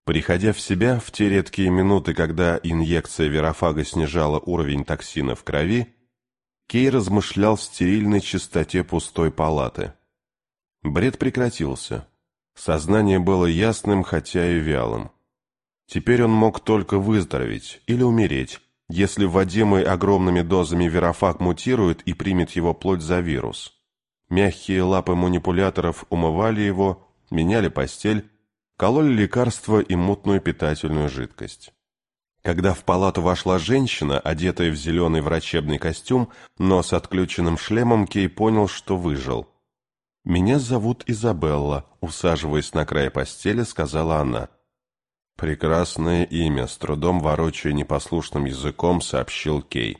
Приходя в себя в те редкие минуты, когда инъекция верофага снижала уровень токсина в крови, Кей размышлял в стерильной чистоте пустой палаты. Бред прекратился. Сознание было ясным, хотя и вялым. Теперь он мог только выздороветь или умереть, если вводимый огромными дозами верофаг мутирует и примет его плоть за вирус. Мягкие лапы манипуляторов умывали его, меняли постель, кололи лекарства и мутную питательную жидкость. Когда в палату вошла женщина, одетая в зеленый врачебный костюм, но с отключенным шлемом, Кей понял, что выжил. «Меня зовут Изабелла», — усаживаясь на край постели, сказала она. «Прекрасное имя», — с трудом ворочая непослушным языком, сообщил Кей.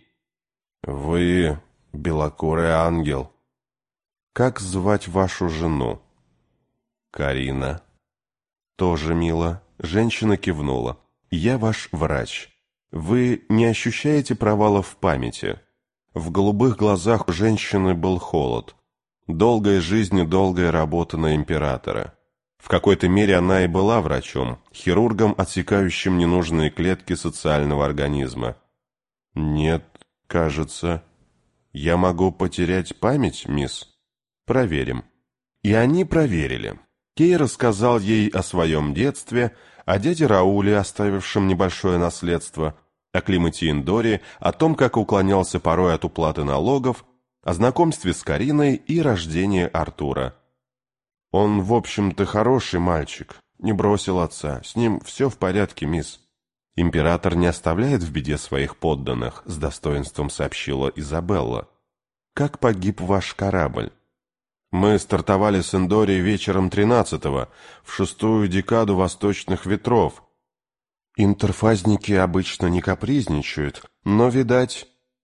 «Вы белокурый ангел». «Как звать вашу жену?» «Карина». «Тоже мило». Женщина кивнула. «Я ваш врач. Вы не ощущаете провала в памяти?» В голубых глазах у женщины был холод. Долгая жизнь и долгая работа на императора. В какой-то мере она и была врачом, хирургом, отсекающим ненужные клетки социального организма. «Нет, кажется. Я могу потерять память, мисс?» «Проверим». И они проверили. Кей рассказал ей о своем детстве, о дяде Рауле, оставившем небольшое наследство, о климате Индори, о том, как уклонялся порой от уплаты налогов, о знакомстве с Кариной и рождении Артура. «Он, в общем-то, хороший мальчик, не бросил отца, с ним все в порядке, мисс». «Император не оставляет в беде своих подданных», — с достоинством сообщила Изабелла. «Как погиб ваш корабль?» «Мы стартовали с Индори вечером 13-го, в 6-ю декаду восточных ветров. Интерфазники обычно не капризничают, но, видать,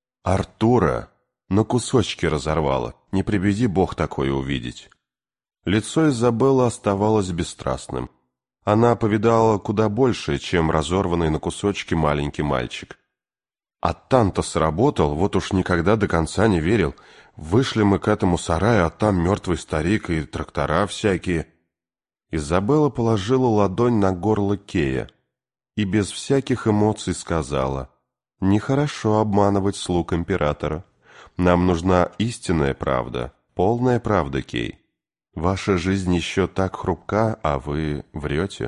Артура на кусочки разорвало, не приведи бог такое увидеть». Лицо Изабеллы оставалось бесстрастным. Она повидала куда больше, чем разорванный на кусочки маленький мальчик. А там-то сработал, вот уж никогда до конца не верил. Вышли мы к этому сараю, а там мертвый старик и трактора всякие. Изабелла положила ладонь на горло Кея и без всяких эмоций сказала: «Нехорошо обманывать слуг императора. Нам нужна истинная правда, полная правда, Кей. Ваша жизнь еще так хрупка, а вы врете».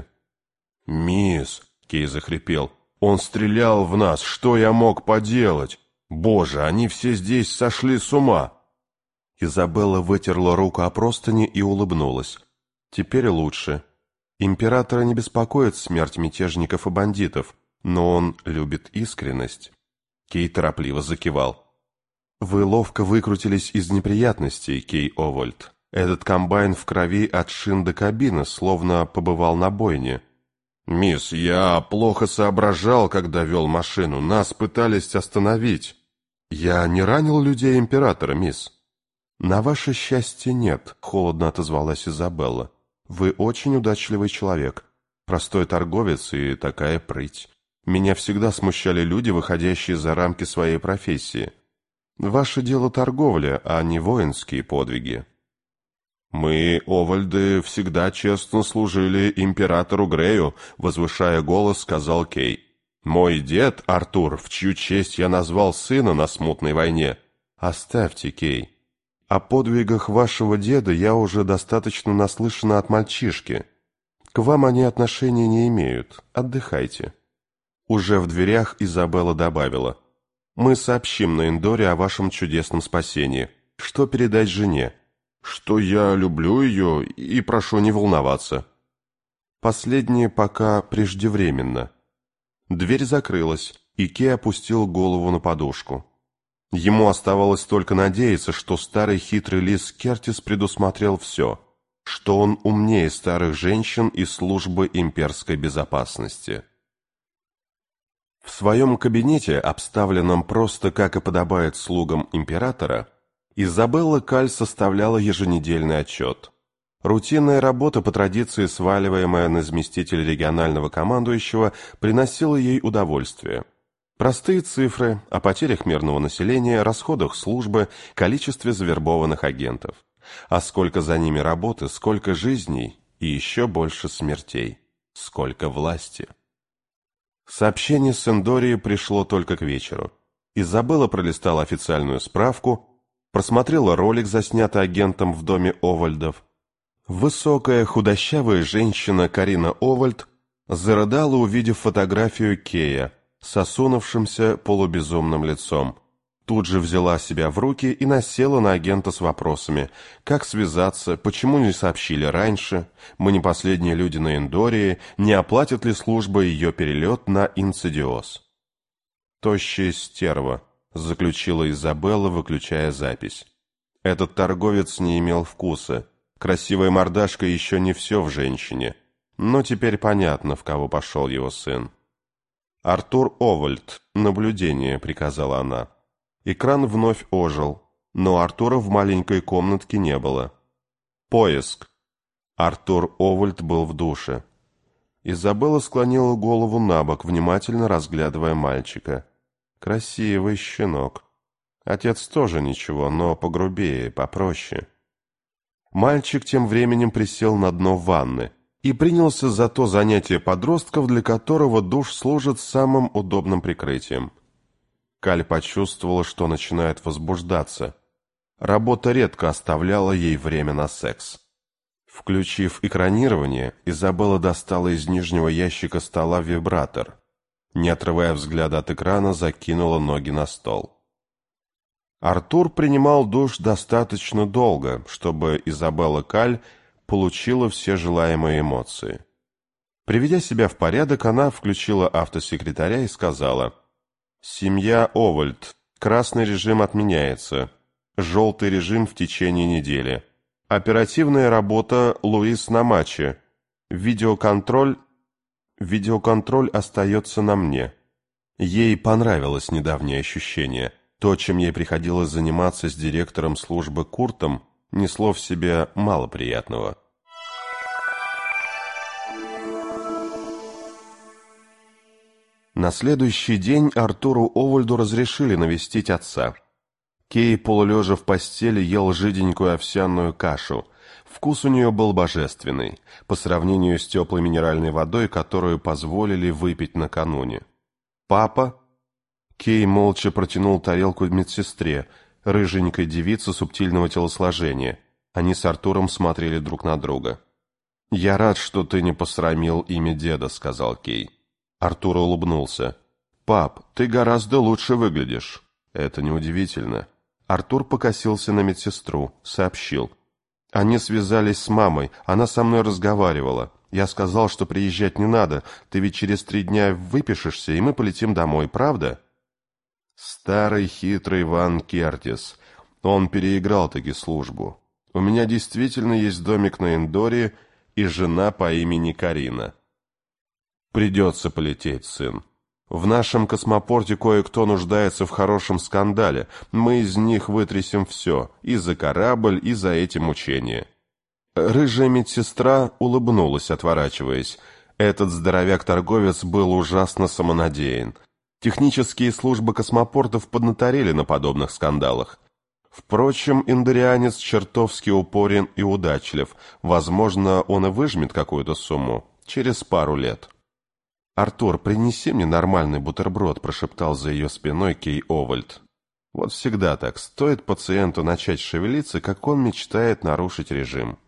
«Мисс», — Кей захрипел, — «он стрелял в нас, что я мог поделать? Боже, они все здесь сошли с ума!» Изабелла вытерла руку о простыни и улыбнулась. «Теперь лучше. Императора не беспокоит смерть мятежников и бандитов, но он любит искренность». Кей торопливо закивал. «Вы ловко выкрутились из неприятностей, Кей Овальд. Этот комбайн в крови от шин до кабины, словно побывал на бойне». «Мисс, я плохо соображал, когда вел машину. Нас пытались остановить». «Я не ранил людей императора, мисс». «На ваше счастье нет», — холодно отозвалась Изабелла. «Вы очень удачливый человек, простой торговец и такая прыть. Меня всегда смущали люди, выходящие за рамки своей профессии. Ваше дело торговля, а не воинские подвиги». «Мы, Овальды, всегда честно служили императору Грею», — возвышая голос, сказал Кей. «Мой дед, Артур, в чью честь я назвал сына на смутной войне». «Оставьте, Кей. О подвигах вашего деда я уже достаточно наслышана от мальчишки. К вам они отношения не имеют. Отдыхайте». Уже в дверях Изабелла добавила: «Мы сообщим на Индоре о вашем чудесном спасении. Что передать жене?» «Что я люблю ее и прошу не волноваться». Последнее пока преждевременно. Дверь закрылась, и Кей опустил голову на подушку. Ему оставалось только надеяться, что старый хитрый лис Кертис предусмотрел все, что он умнее старых женщин из службы имперской безопасности. В своем кабинете, обставленном просто как и подобает слугам императора, Изабелла Каль составляла еженедельный отчет. Рутинная работа, по традиции сваливаемая на заместителя регионального командующего, приносила ей удовольствие. Простые цифры о потерях мирного населения, расходах службы, количестве завербованных агентов. А сколько за ними работы, сколько жизней и еще больше смертей. сколько власти. Сообщение с Эндории пришло только к вечеру. Изабелла пролистала официальную справку, просмотрела ролик, заснятый агентом в доме Овальдов. Высокая, худощавая женщина Карина Овальд зарыдала, увидев фотографию Кея с осунувшимся полубезумным лицом. Тут же взяла себя в руки и насела на агента с вопросами: как связаться, почему не сообщили раньше, мы не последние люди на Эндории, не оплатит ли служба ее перелет на Инсидиос. «Тощая стерва», — заключила Изабелла, выключая запись. Этот торговец не имел вкуса. Красивая мордашка еще не все в женщине, но теперь понятно, в кого пошел его сын. «Артур Овальд, наблюдение», — приказала она. Экран вновь ожил, но Артура в маленькой комнатке не было. «Поиск». Артур Овальд был в душе. Изабелла склонила голову набок, внимательно разглядывая мальчика. Красивый щенок. Отец тоже ничего, но погрубее, попроще. Мальчик тем временем присел на дно ванны и принялся за то занятие подростков, для которого душ служит самым удобным прикрытием. Каль почувствовала, что начинает возбуждаться. Работа редко оставляла ей время на секс. Включив экранирование, Изабелла достала из нижнего ящика стола вибратор. Не отрывая взгляда от экрана, закинула ноги на стол. Артур принимал душ достаточно долго, чтобы Изабелла Каль получила все желаемые эмоции. Приведя себя в порядок, она включила автосекретаря и сказала: «Семья Овальд. Красный режим отменяется. Желтый режим в течение недели. Оперативная работа Луис на матче. Видеоконтроль остается на мне». Ей понравилось недавнее ощущение. То, чем ей приходилось заниматься с директором службы Куртом, несло в себе мало приятного. На следующий день Артуру Овальду разрешили навестить отца. Кей, полулежа в постели, ел жиденькую овсяную кашу. Вкус у нее был божественный, по сравнению с теплой минеральной водой, которую позволили выпить накануне. «Папа?» Кей молча протянул тарелку медсестре, рыженькой девице субтильного телосложения. Они с Артуром смотрели друг на друга. «Я рад, что ты не посрамил имя деда», — сказал Кей. Артур улыбнулся. «Пап, ты гораздо лучше выглядишь». «Это неудивительно». Артур покосился на медсестру, сообщил. «Они связались с мамой, она со мной разговаривала. Я сказал, что приезжать не надо, ты ведь через 3 дня выпишешься, и мы полетим домой, правда?» Старый хитрый Ван Кертис. Он переиграл-таки службу. У меня действительно есть домик на Эндории и жена по имени Карина. Придется полететь, сын. В нашем космопорте кое-кто нуждается в хорошем скандале. Мы из них вытрясем все, и за корабль, и за эти мучения. Рыжая медсестра улыбнулась, отворачиваясь. Этот здоровяк-торговец был ужасно самонадеян. Технические службы космопортов поднаторели на подобных скандалах. Впрочем, индорианец чертовски упорен и удачлив. Возможно, он и выжмет какую-то сумму через пару лет. «Артур, принеси мне нормальный бутерброд», — прошептал за ее спиной Кей Овальд. Вот всегда так. Стоит пациенту начать шевелиться, как он мечтает нарушить режим.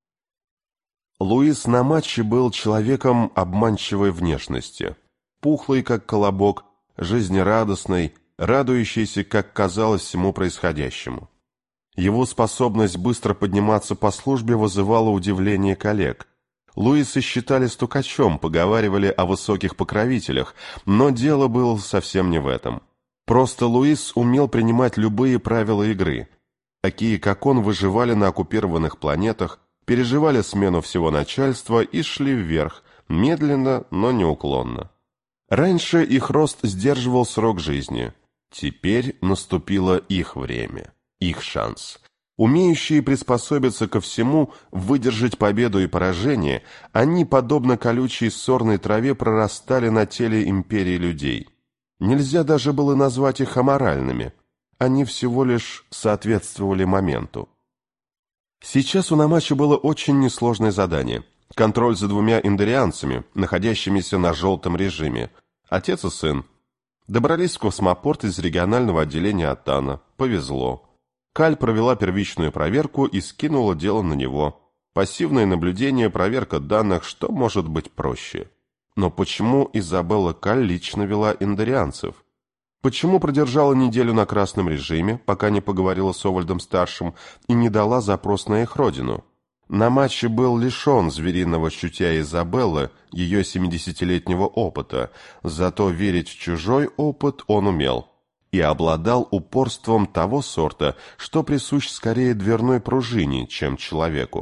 Луис на матче был человеком обманчивой внешности. Пухлый, как колобок, жизнерадостный, радующийся, как казалось, всему происходящему. Его способность быстро подниматься по службе вызывала удивление коллег. Луиса считали стукачом, поговаривали о высоких покровителях, но дело было совсем не в этом. Просто Луис умел принимать любые правила игры. Такие, как он, выживали на оккупированных планетах, переживали смену всего начальства и шли вверх, медленно, но неуклонно. Раньше их рост сдерживал срок жизни. Теперь наступило их время, их шанс. Умеющие приспособиться ко всему, выдержать победу и поражение, они, подобно колючей сорной траве, прорастали на теле империи людей. Нельзя даже было назвать их аморальными. Они всего лишь соответствовали моменту. Сейчас у Намачи было очень несложное задание. контроль за двумя индорианцами, находящимися на желтом режиме. Отец и сын. Добрались в космопорт из регионального отделения Атана. Повезло. Каль провела первичную проверку и скинула дело на него. Пассивное наблюдение, проверка данных, что может быть проще. Но почему Изабелла Каль лично вела индорианцев? Почему продержала неделю на красном режиме, пока не поговорила с Овальдом-старшим и не дала запрос на их родину? На матче был лишен звериного чутья Изабеллы, ее 70-летнего опыта, зато верить в чужой опыт он умел и обладал упорством того сорта, что присущ скорее дверной пружине, чем человеку.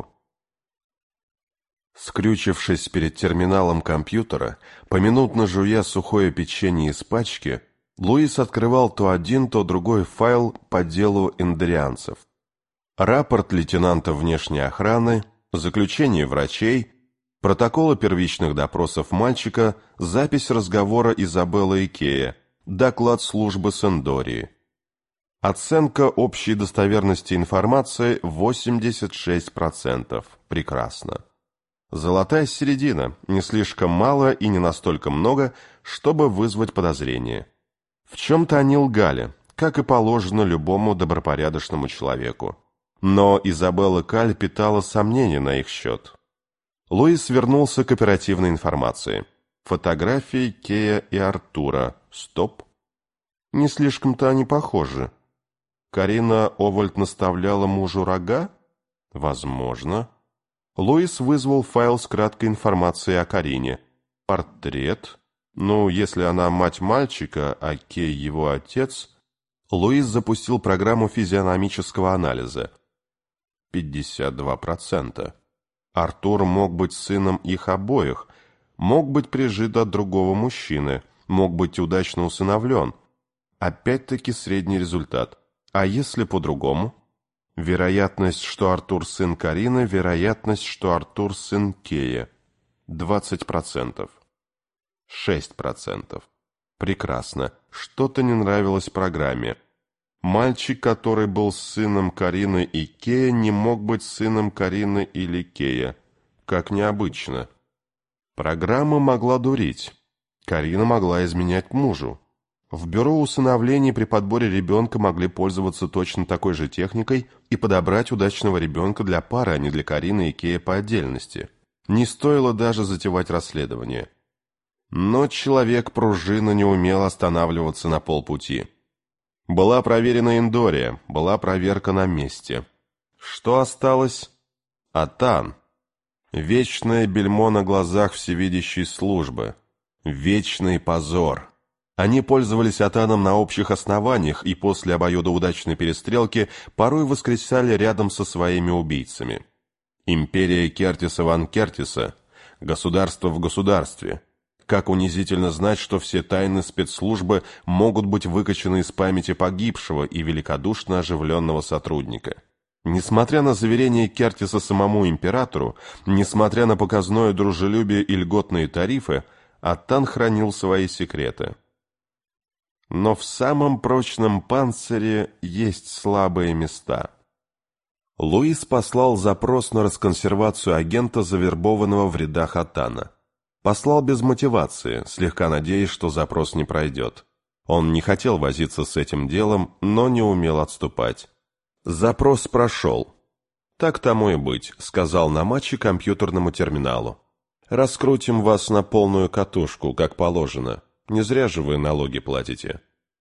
Скрючившись перед терминалом компьютера, поминутно жуя сухое печенье из пачки, Луис открывал то один, то другой файл по делу индорианцев. Рапорт лейтенанта внешней охраны, заключение врачей, протоколы первичных допросов мальчика, запись разговора Изабеллы и Кея, доклад службы Сендории. Оценка общей достоверности информации 86%. Прекрасно. Золотая середина, не слишком мало и не настолько много, чтобы вызвать подозрение. В чем-то они лгали, как и положено любому добропорядочному человеку. Но Изабелла Каль питала сомнения на их счет. Луис вернулся к оперативной информации. Фотографии Кея и Артура. Стоп. Не слишком-то они похожи. Карина Овальд наставляла мужу рога? Возможно. Луис вызвал файл с краткой информацией о Карине. Портрет. Ну, если она мать мальчика, а Кей его отец... Луис запустил программу физиономического анализа. 52%. Артур мог быть сыном их обоих, мог быть прижит от другого мужчины, мог быть удачно усыновлен. Опять-таки средний результат. А если по-другому? Вероятность, что Артур сын Карины, вероятность, что Артур сын Кея. 20%. 6%. Прекрасно. Что-то не нравилось программе. Мальчик, который был сыном Карины и Кея, не мог быть сыном Карины или Кея. Как необычно. Программа могла дурить. Карина могла изменять мужу. В бюро усыновлений при подборе ребенка могли пользоваться точно такой же техникой и подобрать удачного ребенка для пары, а не для Карины и Кея по отдельности. Не стоило даже затевать расследование. Но человек-пружина не умел останавливаться на полпути. Была проверена Индория, была проверка на месте. Что осталось? Атан. Вечное бельмо на глазах всевидящей службы. Вечный позор. Они пользовались Атаном на общих основаниях и после обоюдоудачной перестрелки порой воскресали рядом со своими убийцами. Империя Кертиса ван Кертиса. Государство в государстве. Как унизительно знать, что все тайны спецслужбы могут быть выкачаны из памяти погибшего и великодушно оживленного сотрудника. Несмотря на заверения Кертиса самому императору, несмотря на показное дружелюбие и льготные тарифы, Атан хранил свои секреты. Но в самом прочном панцире есть слабые места. Луис послал запрос на расконсервацию агента, завербованного в рядах Атана. Послал без мотивации, слегка надеясь, что запрос не пройдет. Он не хотел возиться с этим делом, но не умел отступать. Запрос прошел. «Так тому и быть», — сказал на матче компьютерному терминалу. «Раскрутим вас на полную катушку, как положено. Не зря же вы налоги платите».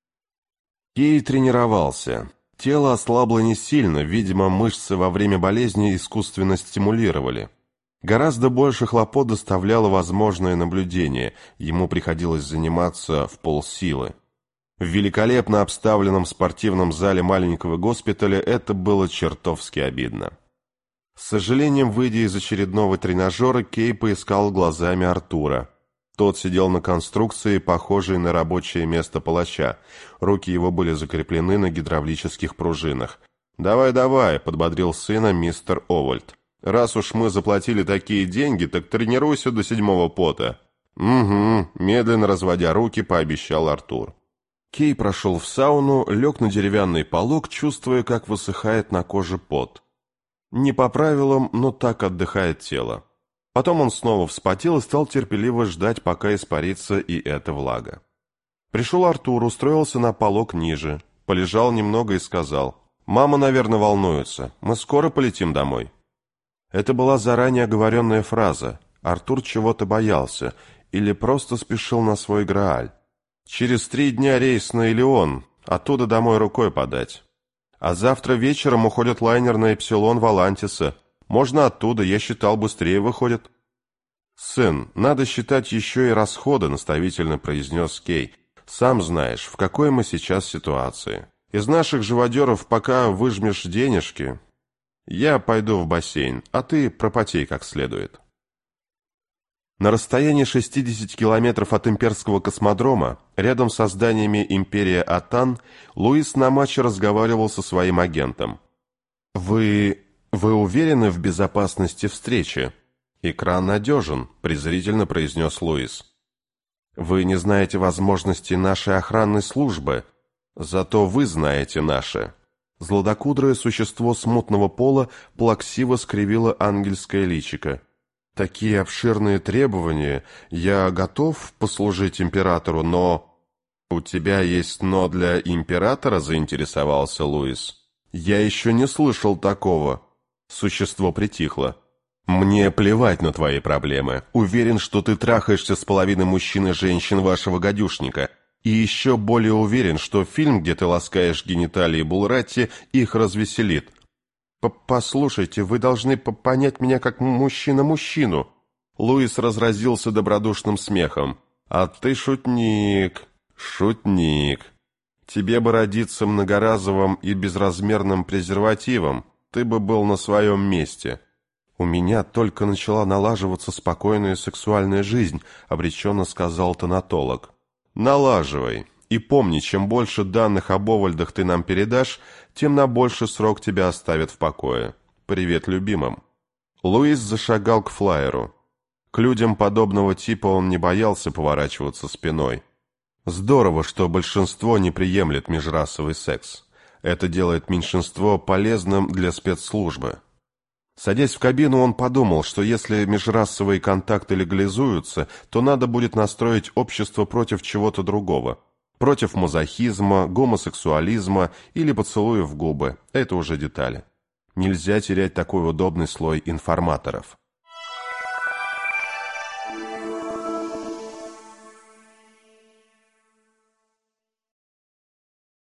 Кей тренировался. Тело ослабло не сильно, видимо, мышцы во время болезни искусственно стимулировали. Гораздо больше хлопот доставляло возможное наблюдение, ему приходилось заниматься в полсилы. В великолепно обставленном спортивном зале маленького госпиталя это было чертовски обидно. С сожалением, выйдя из очередного тренажера, Кей поискал глазами Артура. Тот сидел на конструкции, похожей на рабочее место палача. Руки его были закреплены на гидравлических пружинах. «Давай», — подбодрил сына мистер Овальд. «Раз уж мы заплатили такие деньги, так тренируйся до 7-го пота». «Угу», — медленно разводя руки, пообещал Артур. Кей прошел в сауну, лег на деревянный полог, чувствуя, как высыхает на коже пот. Не по правилам, но так отдыхает тело. Потом он снова вспотел и стал терпеливо ждать, пока испарится и эта влага. Пришел Артур, устроился на полок ниже, полежал немного и сказал: «Мама, наверное, волнуется. Мы скоро полетим домой». Это была заранее оговоренная фраза. Артур чего-то боялся или просто спешил на свой Грааль. Через 3 дня рейс на Элеон, оттуда домой рукой подать. А завтра вечером уходит лайнер на Эпсилон Валантиса. Можно оттуда, я считал, быстрее выходит. «Сын, надо считать еще и расходы», — наставительно произнес Кей. «Сам знаешь, в какой мы сейчас ситуации. Из наших живодеров пока выжмешь денежки. Я пойду в бассейн, а ты пропотей как следует». На расстоянии 60 километров от имперского космодрома, рядом со зданиями империи Атан, Луис на матче разговаривал со своим агентом. «Вы уверены в безопасности встречи?» «Экран надежен», — презрительно произнес Луис. «Вы не знаете возможностей нашей охранной службы, зато вы знаете наши». Златокудрое существо смутного пола плаксиво скривило ангельское личико. «Такие обширные требования. Я готов послужить императору, но...» «У тебя есть «но» для императора?» — заинтересовался Луис. «Я еще не слышал такого». Существо притихло. «Мне плевать на твои проблемы. Уверен, что ты трахаешься с половиной мужчин и женщин вашего гадюшника. И еще более уверен, что фильм, где ты ласкаешь гениталии Булратти, их развеселит. «Послушайте, вы должны понять меня как мужчина-мужчину». Луис разразился добродушным смехом. «А ты шутник, шутник. Тебе бы родиться многоразовым и безразмерным презервативом, ты бы был на своем месте». «У меня только начала налаживаться спокойная сексуальная жизнь», — обреченно сказал тонатолог. «Налаживай. И помни, чем больше данных об Овальдах ты нам передашь, тем на больший срок тебя оставят в покое. Привет любимым». Луис зашагал к флайеру. К людям подобного типа он не боялся поворачиваться спиной. Здорово, что большинство не приемлет межрасовый секс. Это делает меньшинство полезным для спецслужбы. Садясь в кабину, он подумал, что если межрасовые контакты легализуются, то надо будет настроить общество против чего-то другого. Против мазохизма, гомосексуализма или поцелуев в губы. Это уже детали. Нельзя терять такой удобный слой информаторов.